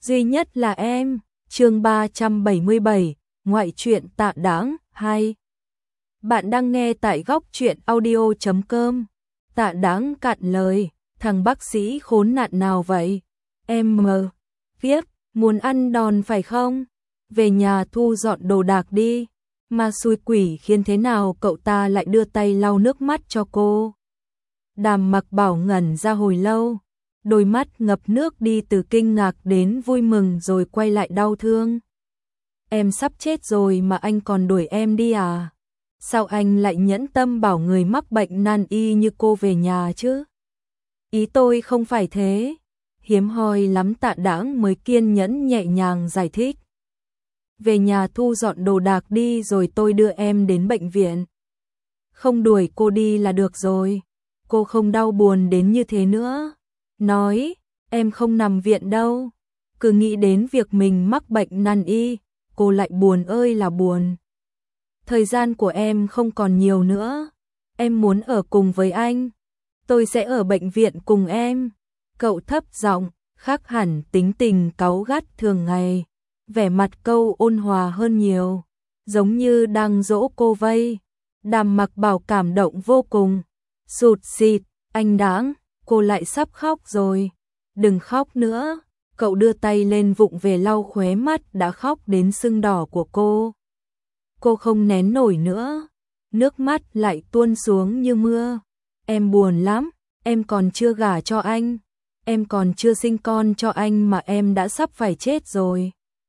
duy nhất là em. Chương 377, ngoại truyện Tạ Đãng 2. Bạn đang nghe tại góc truyện audio.com. Tạ Đãng cạn lời, thằng bác sĩ khốn nạn nào vậy? Em viết, muốn ăn đòn phải không? Về nhà thu dọn đồ đạc đi. Mà xui quỷ khiến thế nào cậu ta lại đưa tay lau nước mắt cho cô. Đàm Mặc Bảo ngẩn ra hồi lâu, đôi mắt ngập nước đi từ kinh ngạc đến vui mừng rồi quay lại đau thương. Em sắp chết rồi mà anh còn đuổi em đi à? Sao anh lại nhẫn tâm bảo người mắc bệnh nan y như cô về nhà chứ? Ý tôi không phải thế. Hiếm hoi lắm Tạ Đãng mới kiên nhẫn nhẹ nhàng giải thích. Về nhà thu dọn đồ đạc đi rồi tôi đưa em đến bệnh viện. Không đuổi cô đi là được rồi. Cô không đau buồn đến như thế nữa. Nói, em không nằm viện đâu. Cứ nghĩ đến việc mình mắc bệnh nan y, cô lại buồn ơi là buồn. Thời gian của em không còn nhiều nữa. Em muốn ở cùng với anh. Tôi sẽ ở bệnh viện cùng em. Cậu thấp giọng, khác hẳn tính tình cáu gắt thường ngày. Vẻ mặt câu ôn hòa hơn nhiều, giống như đang dỗ cô vây. Đàm Mặc Bảo cảm động vô cùng. Sụt sịt, anh Đãng, cô lại sắp khóc rồi. Đừng khóc nữa. Cậu đưa tay lên vụng về lau khóe mắt đã khóc đến sưng đỏ của cô. Cô không nén nổi nữa, nước mắt lại tuôn xuống như mưa. Em buồn lắm, em còn chưa gả cho anh, em còn chưa sinh con cho anh mà em đã sắp phải chết rồi.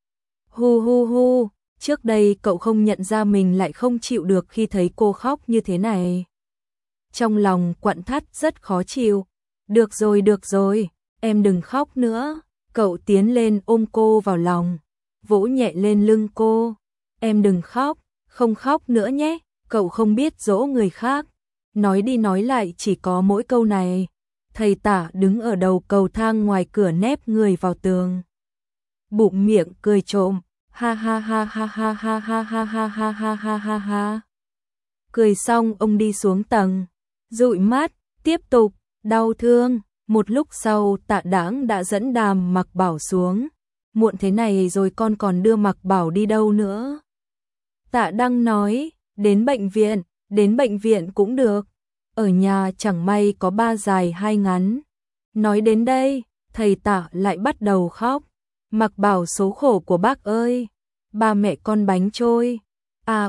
Hu hu hu, trước đây cậu không nhận ra mình lại không chịu được khi thấy cô khóc như thế này. Trong lòng quặn thắt rất khó chịu. Được rồi, em đừng khóc nữa. Cậu tiến lên ôm cô vào lòng, vỗ nhẹ lên lưng cô. Em đừng khóc, không khóc nữa nhé. Cậu không biết dỗ người khác. Nói đi nói lại chỉ có mỗi câu này. Thầy Tả đứng ở đầu cầu thang ngoài cửa nép người vào tường. Bụng miệng cười trộm. Ha ha ha ha ha ha ha ha ha ha ha ha ha ha. Cười xong ông đi xuống tầng, dụi mắt, tiếp tục, đau thương. Một lúc sau Tạ Đãng đã dẫn Đàm Mặc Bảo xuống. Muộn thế này rồi con còn đưa Mặc Bảo đi đâu nữa? Tạ Đăng nói, đến bệnh viện cũng được. Ở nhà chẳng may có 3 dài 2 ngắn. Nói đến đây, thầy Tạ lại bắt đầu khóc. Mặc Bảo số khổ của bác ơi, ba mẹ con bánh trôi. À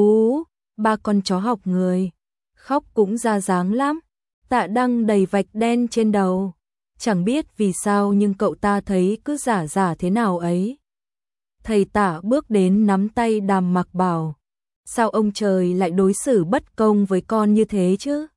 ba con chó học người. Khóc cũng ra dáng lắm. Tạ Đăng đầy vạch đen trên đầu. Chẳng biết vì sao nhưng cậu ta thấy cứ giả thế nào ấy. Thầy Tả bước đến nắm tay Đàm Mặc Bảo. Sao ông trời lại đối xử bất công với con như thế chứ?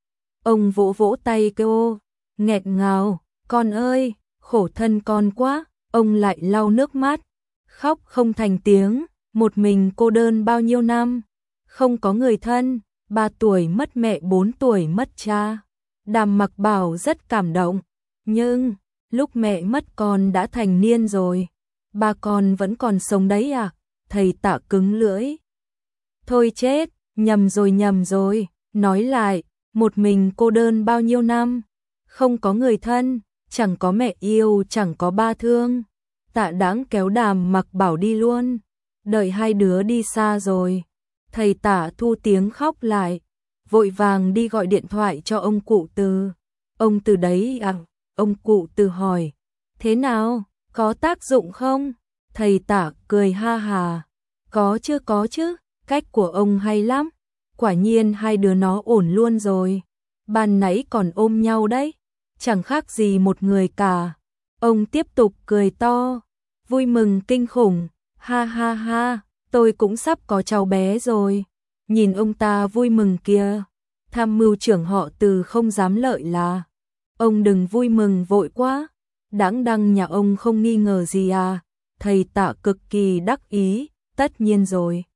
Ông vỗ vỗ tay kêu, nghẹn ngào, con ơi, khổ thân con quá. Ông lại lau nước mắt, khóc không thành tiếng. Một mình cô đơn bao nhiêu năm, không có người thân, 3 tuổi mất mẹ 4 tuổi mất cha. Đàm Mặc Bảo rất cảm động, nhưng lúc mẹ mất con đã thành niên rồi, ba con vẫn còn sống đấy à? Thầy Tạ cứng lưỡi. Thôi chết, nhầm rồi, nói lại, một mình cô đơn bao nhiêu năm, không có người thân, chẳng có mẹ yêu, chẳng có ba thương. Tạ Đãng kéo Đàm Mặc Bảo đi luôn. Đợi hai đứa đi xa rồi, thầy Tả thu tiếng khóc lại, vội vàng đi gọi điện thoại cho ông cụ Từ. Ông Từ đấy à? Ông cụ Từ hỏi. Thế nào, có tác dụng không? Thầy Tả cười ha hà. Có chứ, cách của ông hay lắm. Quả nhiên hai đứa nó ổn luôn rồi. Ban nãy còn ôm nhau đấy, chẳng khác gì một người cả. Ông tiếp tục cười to, vui mừng kinh khủng. Ha ha ha, tôi cũng sắp có cháu bé rồi. Nhìn ông ta vui mừng kìa. Tham mưu trưởng họ Từ không dám lợi là. Ông đừng vui mừng vội quá. Đãng nhà ông không nghi ngờ gì à? Thầy Tạ cực kỳ đắc ý. Tất nhiên rồi.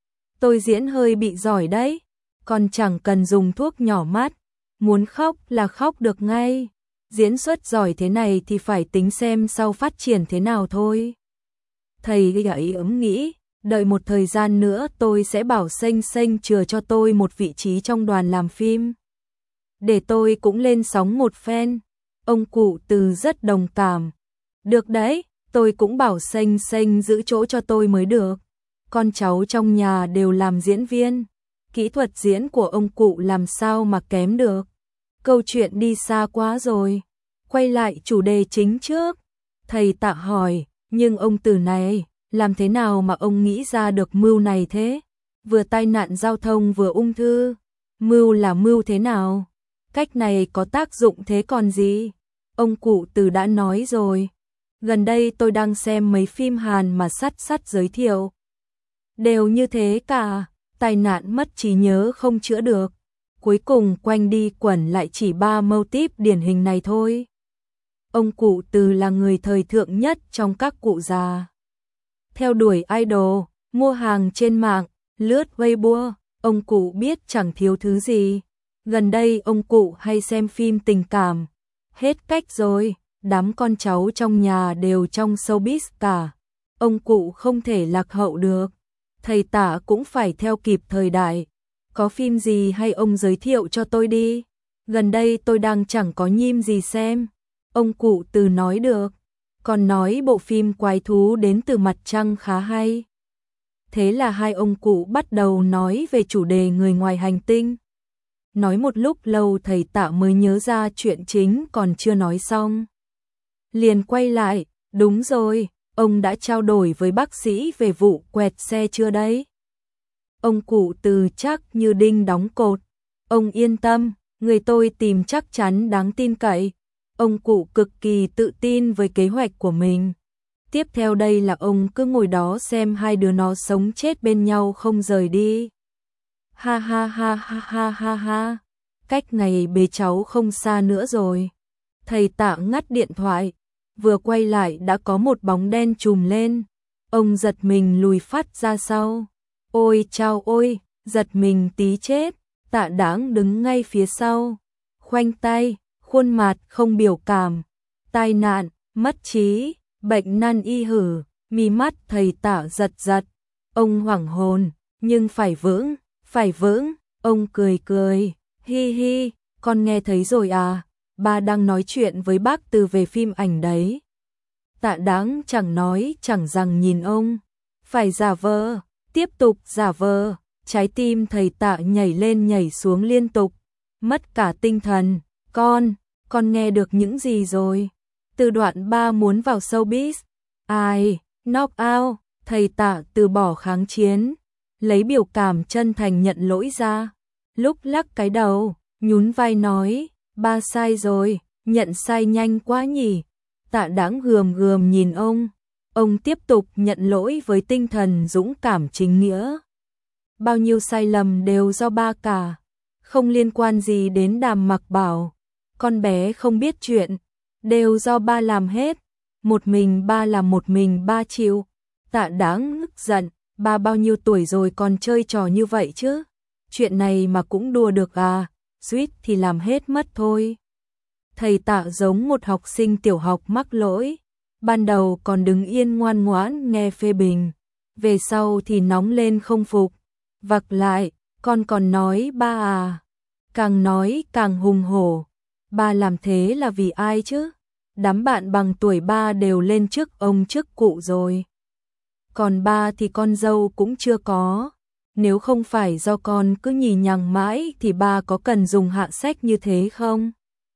Tôi diễn hơi bị giỏi đấy. Còn chẳng cần dùng thuốc nhỏ mắt. Muốn khóc là khóc được ngay. Diễn xuất giỏi thế này thì phải tính xem sau phát triển thế nào thôi. Thầy ấy nghĩ, đợi một thời gian nữa tôi sẽ bảo Xanh chừa cho tôi một vị trí trong đoàn làm phim. Để tôi cũng lên sóng một phen. Ông cụ Từ rất đồng cảm. Được đấy, tôi cũng bảo xanh xanh giữ chỗ cho tôi mới được. Con cháu trong nhà đều làm diễn viên, kỹ thuật diễn của ông cụ làm sao mà kém được. Câu chuyện đi xa quá rồi, quay lại chủ đề chính trước. Thầy Tạ hỏi, nhưng ông Từ này, làm thế nào mà ông nghĩ ra được mưu này thế? Vừa tai nạn giao thông vừa ung thư, mưu là mưu thế nào? Cách này có tác dụng thế còn gì? Ông cụ Từ đã nói rồi. Gần đây tôi đang xem mấy phim Hàn mà sắt giới thiệu. Đều như thế cả, tai nạn mất trí nhớ không chữa được. Cuối cùng quanh đi quẩn lại chỉ 3 mâu típ điển hình này thôi. Ông cụ Từ là người thời thượng nhất trong các cụ già. Theo đuổi idol, mua hàng trên mạng, lướt Weibo, ông cụ biết chẳng thiếu thứ gì. Gần đây ông cụ hay xem phim tình cảm. Hết cách rồi, đám con cháu trong nhà đều trong showbiz cả. Ông cụ không thể lạc hậu được. Thầy Tạ cũng phải theo kịp thời đại. Có phim gì hay ông giới thiệu cho tôi đi. Gần đây tôi đang chẳng có nhim gì xem. Ông cụ Từ nói được. Còn nói bộ phim quái thú đến từ mặt trăng khá hay. Thế là hai ông cụ bắt đầu nói về chủ đề người ngoài hành tinh. Nói một lúc lâu thầy Tạ mới nhớ ra chuyện chính còn chưa nói xong. Liền quay lại, đúng rồi, ông đã trao đổi với bác sĩ về vụ quẹt xe chưa đấy? Ông cụ Từ chắc như đinh đóng cột. Ông yên tâm, người tôi tìm chắc chắn đáng tin cậy. Ông cụ cực kỳ tự tin với kế hoạch của mình. Tiếp theo đây là ông cứ ngồi đó xem hai đứa nó sống chết bên nhau không rời đi. Ha ha ha ha ha ha ha. Cách ngày bế cháu không xa nữa rồi. Thầy Tạ ngắt điện thoại. Vừa quay lại đã có một bóng đen trùm lên. Ông giật mình lùi phát ra sau. Ôi chao ôi, giật mình tí chết. Tạ Đáng đứng ngay phía sau. Khoanh tay, khuôn mặt không biểu cảm. Tai nạn, mất trí, bệnh nan y hử. Mi mắt thầy Tạ giật giật. Ông hoảng hồn, nhưng phải vững, phải vững. Ông cười cười. Hi hi, con nghe thấy rồi à? Ba đang nói chuyện với bác Từ về phim ảnh đấy. Tạ Đáng chẳng nói chẳng rằng nhìn ông. Phải giả vờ, tiếp tục giả vờ. Trái tim thầy Tạ nhảy lên nhảy xuống liên tục. Mất cả tinh thần. Con nghe được những gì rồi? Từ đoạn 3 muốn vào showbiz. Ai, knock out. Thầy Tạ từ bỏ kháng chiến. Lấy biểu cảm chân thành nhận lỗi ra. Lúc lắc cái đầu, nhún vai nói, ba sai rồi, nhận sai nhanh quá nhỉ. Tạ Đáng gườm gườm nhìn ông tiếp tục nhận lỗi với tinh thần dũng cảm chính nghĩa. Bao nhiêu sai lầm đều do ba cả, không liên quan gì đến Đàm Mặc Bảo. Con bé không biết chuyện, đều do ba làm hết. Một mình ba làm, một mình ba chịu. Tạ Đáng tức giận, ba bao nhiêu tuổi rồi còn chơi trò như vậy chứ? Chuyện này mà cũng đùa được à? Suýt thì làm hết mất thôi. Thầy Tạ giống một học sinh tiểu học mắc lỗi. Ban đầu còn đứng yên ngoan ngoãn nghe phê bình. Về sau thì nóng lên không phục. Vặc lại, con còn nói ba à? Càng nói càng hùng hổ. Ba làm thế là vì ai chứ? Đám bạn bằng tuổi ba đều lên chức ông chức cụ rồi. Còn ba thì con dâu cũng chưa có. Nếu không phải do con cứ nhì nhằng mãi thì ba có cần dùng hạ sách như thế không?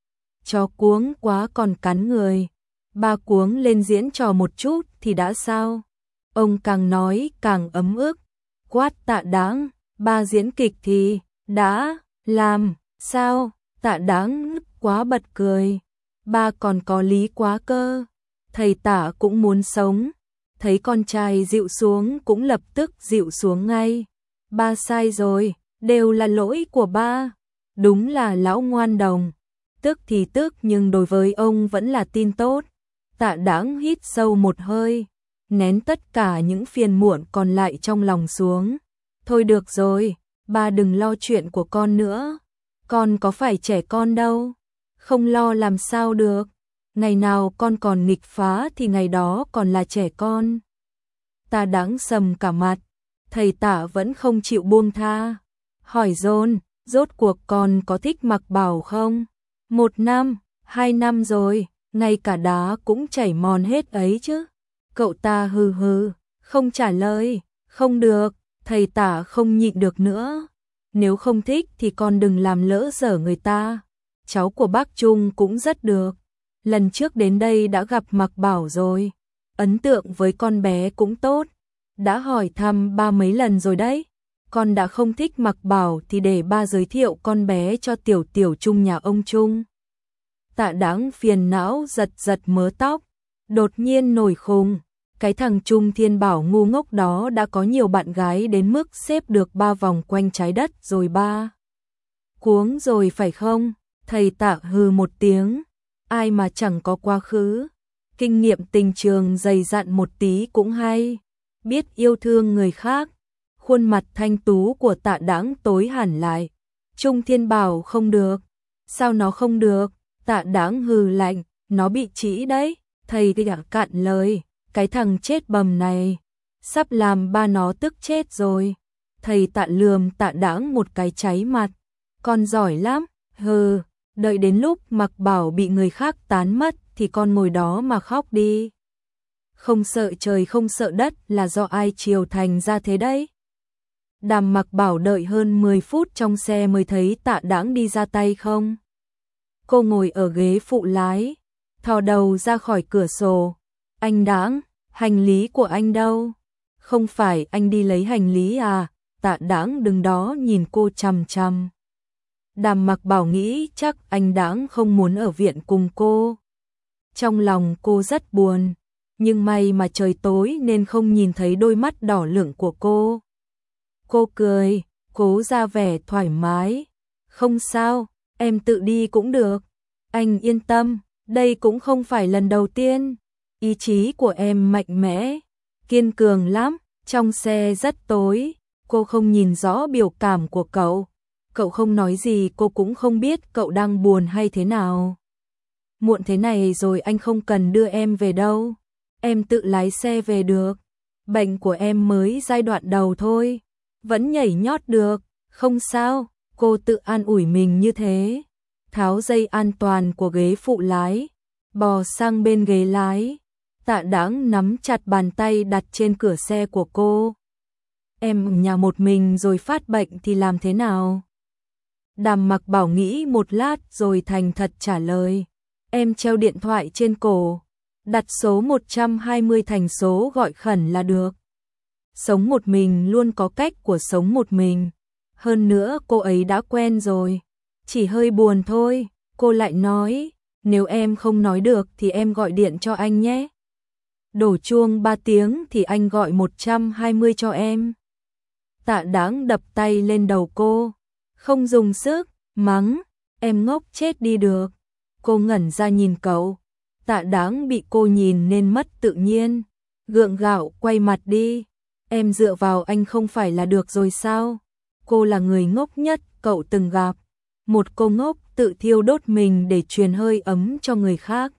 Chó cuống quá còn cắn người. Ba cuống lên diễn trò một chút thì đã sao? Ông càng nói càng ấm ức. Quát Tạ Đáng, ba diễn kịch thì đã làm sao? Tạ Đáng quá bật cười. Ba còn có lý quá cơ. Thầy Tạ cũng muốn sống. Thấy con trai dịu xuống cũng lập tức dịu xuống ngay. Ba sai rồi, đều là lỗi của ba. Đúng là lão ngoan đồng. Tức thì tức nhưng đối với ông vẫn là tin tốt. Tạ Đáng hít sâu một hơi, nén tất cả những phiền muộn còn lại trong lòng xuống. Thôi được rồi, ba đừng lo chuyện của con nữa. Con có phải trẻ con đâu. Không lo làm sao được. Ngày nào con còn nghịch phá thì ngày đó còn là trẻ con. Tạ Đáng sầm cả mặt. Thầy Tạ vẫn không chịu buông tha. Hỏi dồn, rốt cuộc con có thích Mặc Bảo không? 1 năm, 2 năm rồi, ngay cả đá cũng chảy mòn hết ấy chứ. Cậu ta hừ hừ, không trả lời, không được, thầy Tạ không nhịn được nữa. Nếu không thích thì con đừng làm lỡ dở người ta. Cháu của bác Trung cũng rất được. Lần trước đến đây đã gặp Mạc Bảo rồi. Ấn tượng với con bé cũng tốt. Đã hỏi thăm ba mấy lần rồi đấy. Con đã không thích Mạc Bảo thì để ba giới thiệu con bé cho Tiểu Tiểu Trung nhà ông Trung. Tạ Đáng phiền não giật giật mớ tóc. Đột nhiên nổi khùng. Cái thằng Trung Thiên Bảo ngu ngốc đó đã có nhiều bạn gái đến mức xếp được 3 vòng quanh trái đất rồi ba. Cuống rồi phải không? Thầy Tạ hừ một tiếng. Ai mà chẳng có quá khứ. Kinh nghiệm tình trường dày dặn một tí cũng hay. Biết yêu thương người khác. Khuôn mặt thanh tú của Tạ Đáng tối hẳn lại. Trung Thiên Bảo không được. Sao nó không được? Tạ Đáng hừ lạnh. Nó bị trĩ đấy. Thầy thì cạn lời. Cái thằng chết bầm này. Sắp làm ba nó tức chết rồi. Thầy Tạ lườm Tạ Đáng một cái cháy mặt. Con giỏi lắm. Hừ. Đợi đến lúc Mạc Bảo bị người khác tán mất thì con ngồi đó mà khóc đi. Không sợ trời không sợ đất là do ai chiều thành ra thế đấy. Đàm Mạc Bảo đợi hơn 10 phút trong xe mới thấy Tạ Đáng đi ra tay không. Cô ngồi ở ghế phụ lái, thò đầu ra khỏi cửa sổ. Anh Đáng, hành lý của anh đâu? Không phải anh đi lấy hành lý à? Tạ Đáng đứng đó nhìn cô chằm chằm. Đàm Mạc Bảo nghĩ chắc anh Đáng không muốn ở viện cùng cô. Trong lòng cô rất buồn, nhưng may mà trời tối nên không nhìn thấy đôi mắt đỏ lửng của cô. Cô cười, cố ra vẻ thoải mái. Không sao, em tự đi cũng được. Anh yên tâm, đây cũng không phải lần đầu tiên. Ý chí của em mạnh mẽ, kiên cường lắm. Trong xe rất tối, cô không nhìn rõ biểu cảm của cậu. Cậu không nói gì cô cũng không biết cậu đang buồn hay thế nào. Muộn thế này rồi anh không cần đưa em về đâu. Em tự lái xe về được. Bệnh của em mới giai đoạn đầu thôi. Vẫn nhảy nhót được, không sao. Cô tự an ủi mình như thế. Tháo dây an toàn của ghế phụ lái, bò sang bên ghế lái. Tạ Đáng nắm chặt bàn tay đặt trên cửa xe của cô. Em ở nhà một mình rồi phát bệnh thì làm thế nào? Đàm Mạc Bảo nghĩ một lát rồi thành thật trả lời. Em treo điện thoại trên cổ, đặt số 120 thành số gọi khẩn là được. Sống một mình luôn có cách của sống một mình. Hơn nữa cô ấy đã quen rồi. Chỉ hơi buồn thôi, cô lại nói. Nếu em không nói được thì em gọi điện cho anh nhé. Đổ chuông 3 tiếng thì anh gọi 120 cho em. Tạ Đáng đập tay lên đầu cô. Không dùng sức, mắng, em ngốc chết đi được. Cô ngẩn ra nhìn cậu. Tạ Đáng bị cô nhìn nên mất tự nhiên. Gượng gạo quay mặt đi. Em dựa vào anh không phải là được rồi sao? Cô là người ngốc nhất cậu từng gặp. Một cô ngốc tự thiêu đốt mình để truyền hơi ấm cho người khác.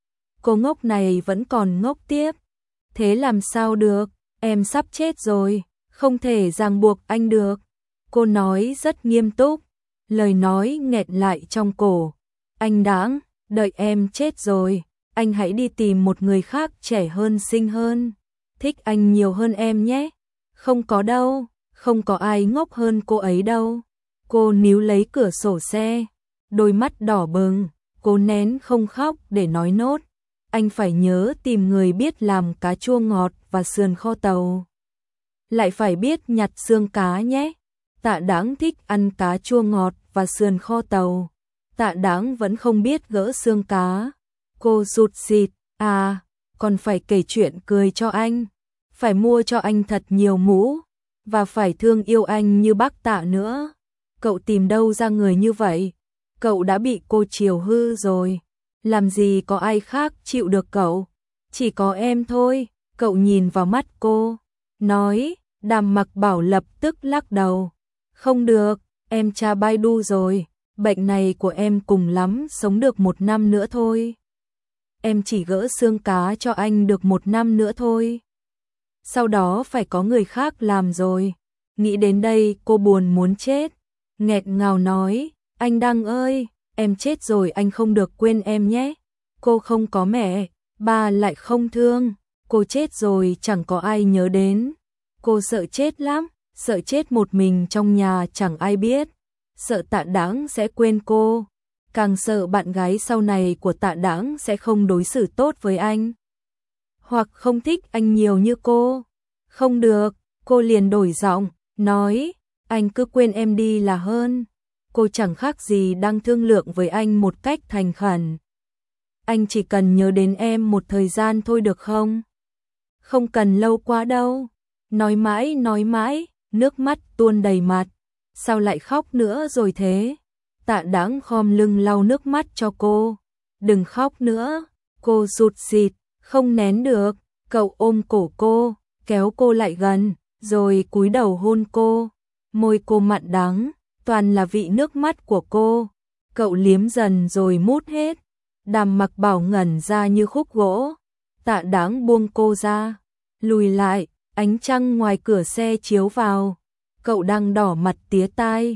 Cô ngốc này vẫn còn ngốc tiếp. Thế làm sao được, em sắp chết rồi, không thể ràng buộc anh được. Cô nói rất nghiêm túc, lời nói nghẹn lại trong cổ. Anh Đáng, đợi em chết rồi, anh hãy đi tìm một người khác trẻ hơn xinh hơn. Thích anh nhiều hơn em nhé. Không có đâu, không có ai ngốc hơn cô ấy đâu. Cô níu lấy cửa sổ xe, đôi mắt đỏ bừng, cô nén không khóc để nói nốt. Anh phải nhớ tìm người biết làm cá chua ngọt và sườn kho tàu. Lại phải biết nhặt xương cá nhé. Tạ Đáng thích ăn cá chua ngọt và sườn kho tàu. Tạ Đáng vẫn không biết gỡ xương cá. Cô rụt rịt, à, còn phải kể chuyện cười cho anh. Phải mua cho anh thật nhiều mũ. Và phải thương yêu anh như bác Tạ nữa. Cậu tìm đâu ra người như vậy? Cậu đã bị cô chiều hư rồi. Làm gì có ai khác chịu được cậu? Chỉ có em thôi. Cậu nhìn vào mắt cô, nói. Đàm Mạc Bảo lập tức lắc đầu. Không được, em cha Baidu rồi. Bệnh này của em cùng lắm sống được 1 năm nữa thôi. Em chỉ gỡ xương cá cho anh được 1 năm nữa thôi. Sau đó phải có người khác làm rồi. Nghĩ đến đây cô buồn muốn chết. Nghẹn ngào nói, anh Đăng ơi, em chết rồi anh không được quên em nhé. Cô không có mẹ, ba lại không thương. Cô chết rồi chẳng có ai nhớ đến. Cô sợ chết lắm, sợ chết một mình trong nhà chẳng ai biết. Sợ Tạ Đãng sẽ quên cô. Càng sợ bạn gái sau này của Tạ Đãng sẽ không đối xử tốt với anh. Hoặc không thích anh nhiều như cô. Không được, cô liền đổi giọng, nói, anh cứ quên em đi là hơn. Cô chẳng khác gì đang thương lượng với anh một cách thành khẩn. Anh chỉ cần nhớ đến em một thời gian thôi được không? Không cần lâu quá đâu. Nói mãi, nước mắt tuôn đầy mặt. Sao lại khóc nữa rồi thế? Tạ Đãng khom lưng lau nước mắt cho cô. Đừng khóc nữa. Cô sụt sịt, không nén được. Cậu ôm cổ cô, kéo cô lại gần, rồi cúi đầu hôn cô. Môi cô mặn đắng, toàn là vị nước mắt của cô. Cậu liếm dần rồi mút hết. Đàm Mặc Bảo ngẩn ra như khúc gỗ. Tạ Đãng buông cô ra, lùi lại, ánh trăng ngoài cửa xe chiếu vào. Cậu đang đỏ mặt tía tai.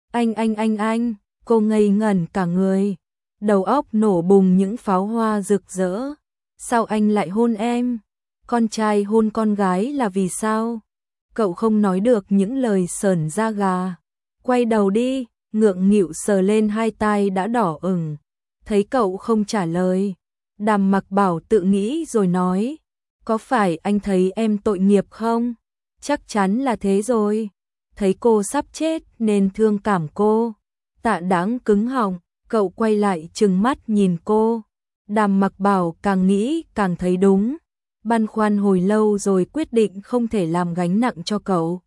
Anh, cô ngây ngẩn cả người. Đầu óc nổ bùng những pháo hoa rực rỡ. Sao anh lại hôn em? Con trai hôn con gái là vì sao? Cậu không nói được những lời sởn da gà. Quay đầu đi, ngượng nghịu sờ lên hai tai đã đỏ ửng. Thấy cậu không trả lời, Đàm Mặc Bảo tự nghĩ rồi nói, có phải anh thấy em tội nghiệp không? Chắc chắn là thế rồi. Thấy cô sắp chết nên thương cảm cô. Tạ Đãng cứng họng, cậu quay lại trừng mắt nhìn cô. Đàm Mặc Bảo càng nghĩ càng thấy đúng. Băn khoăn hồi lâu rồi quyết định không thể làm gánh nặng cho cậu.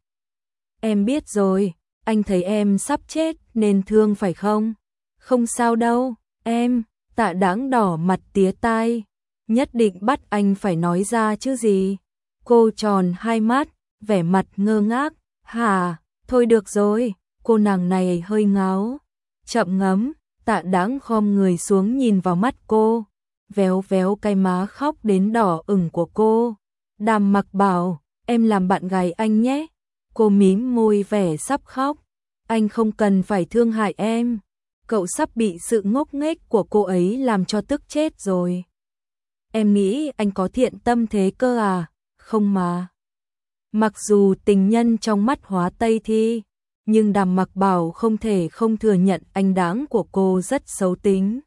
Em biết rồi, anh thấy em sắp chết nên thương phải không? Không sao đâu, em. Tạ Đãng đỏ mặt tía tai. Nhất định bắt anh phải nói ra chứ gì. Cô tròn hai mắt, vẻ mặt ngơ ngác. Hả, thôi được rồi, cô nàng này hơi ngáo. Chậm ngấm, Tạ Đãng khom người xuống nhìn vào mắt cô. Véo véo cái má khóc đến đỏ ửng của cô. Đàm Mặc Bảo, em làm bạn gái anh nhé. Cô mím môi vẻ sắp khóc. Anh không cần phải thương hại em. Cậu sắp bị sự ngốc nghếch của cô ấy làm cho tức chết rồi. Em nghĩ anh có thiện tâm thế cơ à? Không mà. Mặc dù tình nhân trong mắt Hóa Tây Thi, nhưng Đàm Mặc Bảo không thể không thừa nhận anh Đãng của cô rất xấu tính.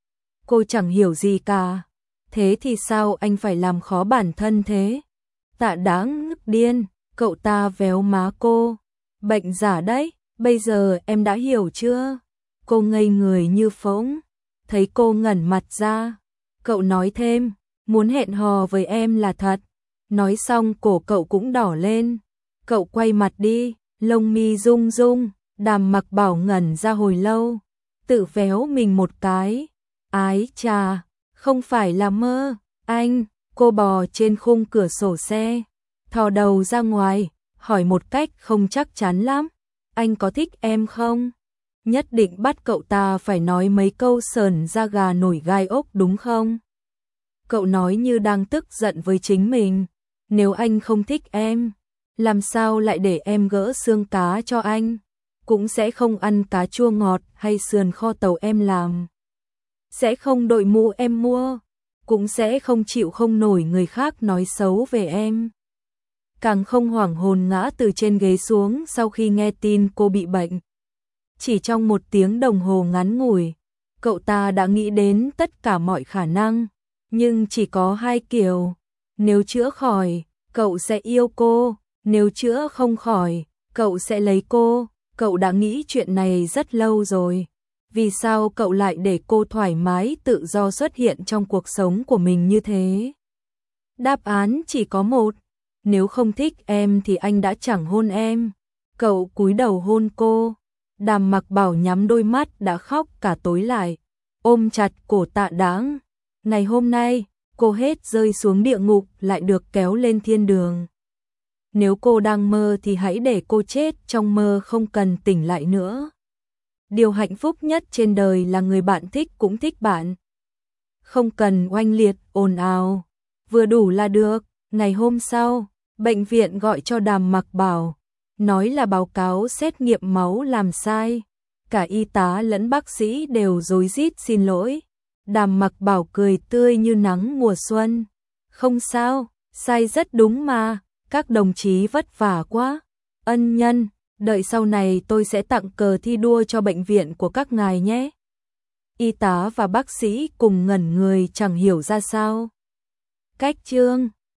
Cô chẳng hiểu gì cả. Thế thì sao anh phải làm khó bản thân thế? Tạ Đãng ngất điên, cậu ta véo má cô. Bệnh giả đấy, bây giờ em đã hiểu chưa? Cô ngây người như phỗng. Thấy cô ngẩn mặt ra, cậu nói thêm, muốn hẹn hò với em là thật. Nói xong cổ cậu cũng đỏ lên. Cậu quay mặt đi, lông mi rung rung. Đàm Mặc Bảo ngẩn ra hồi lâu, tự véo mình một cái. Ái chà, không phải là mơ. Anh, cô bò trên khung cửa sổ xe, thò đầu ra ngoài, hỏi một cách không chắc chắn lắm. Anh có thích em không? Nhất định bắt cậu ta phải nói mấy câu sờn da gà nổi gai ốc đúng không? Cậu nói như đang tức giận với chính mình. Nếu anh không thích em, làm sao lại để em gỡ xương cá cho anh? Cũng sẽ không ăn cá chua ngọt hay sườn kho tàu em làm. Sẽ không đội mũ em mua. Cũng sẽ không chịu không nổi người khác nói xấu về em. Càng không hoảng hồn ngã từ trên ghế xuống sau khi nghe tin cô bị bệnh. Chỉ trong 1 tiếng đồng hồ ngắn ngủi, cậu ta đã nghĩ đến tất cả mọi khả năng, nhưng chỉ có 2 kiểu. Nếu chữa khỏi, cậu sẽ yêu cô, nếu chữa không khỏi, cậu sẽ lấy cô. Cậu đã nghĩ chuyện này rất lâu rồi. Vì sao cậu lại để cô thoải mái tự do xuất hiện trong cuộc sống của mình như thế? Đáp án chỉ có một. Nếu không thích em thì anh đã chẳng hôn em. Cậu cúi đầu hôn cô. Đàm Mặc Bảo nhắm đôi mắt đã khóc cả tối lại, ôm chặt cổ Tạ Đãng. Ngày hôm nay, cô hết rơi xuống địa ngục lại được kéo lên thiên đường. Nếu cô đang mơ thì hãy để cô chết trong mơ, không cần tỉnh lại nữa. Điều hạnh phúc nhất trên đời là người bạn thích cũng thích bạn. Không cần oanh liệt, ồn ào, vừa đủ là được. Ngày hôm sau, bệnh viện gọi cho Đàm Mặc Bảo, nói là báo cáo xét nghiệm máu làm sai. Cả y tá lẫn bác sĩ đều rối rít xin lỗi. Đàm Mặc Bảo cười tươi như nắng mùa xuân. Không sao, Sai rất đúng mà, các đồng chí vất vả quá. Ân nhân, đợi sau này tôi sẽ tặng cờ thi đua cho bệnh viện của các ngài nhé. Y tá và bác sĩ cùng ngẩn người chẳng hiểu ra sao. Cách Trương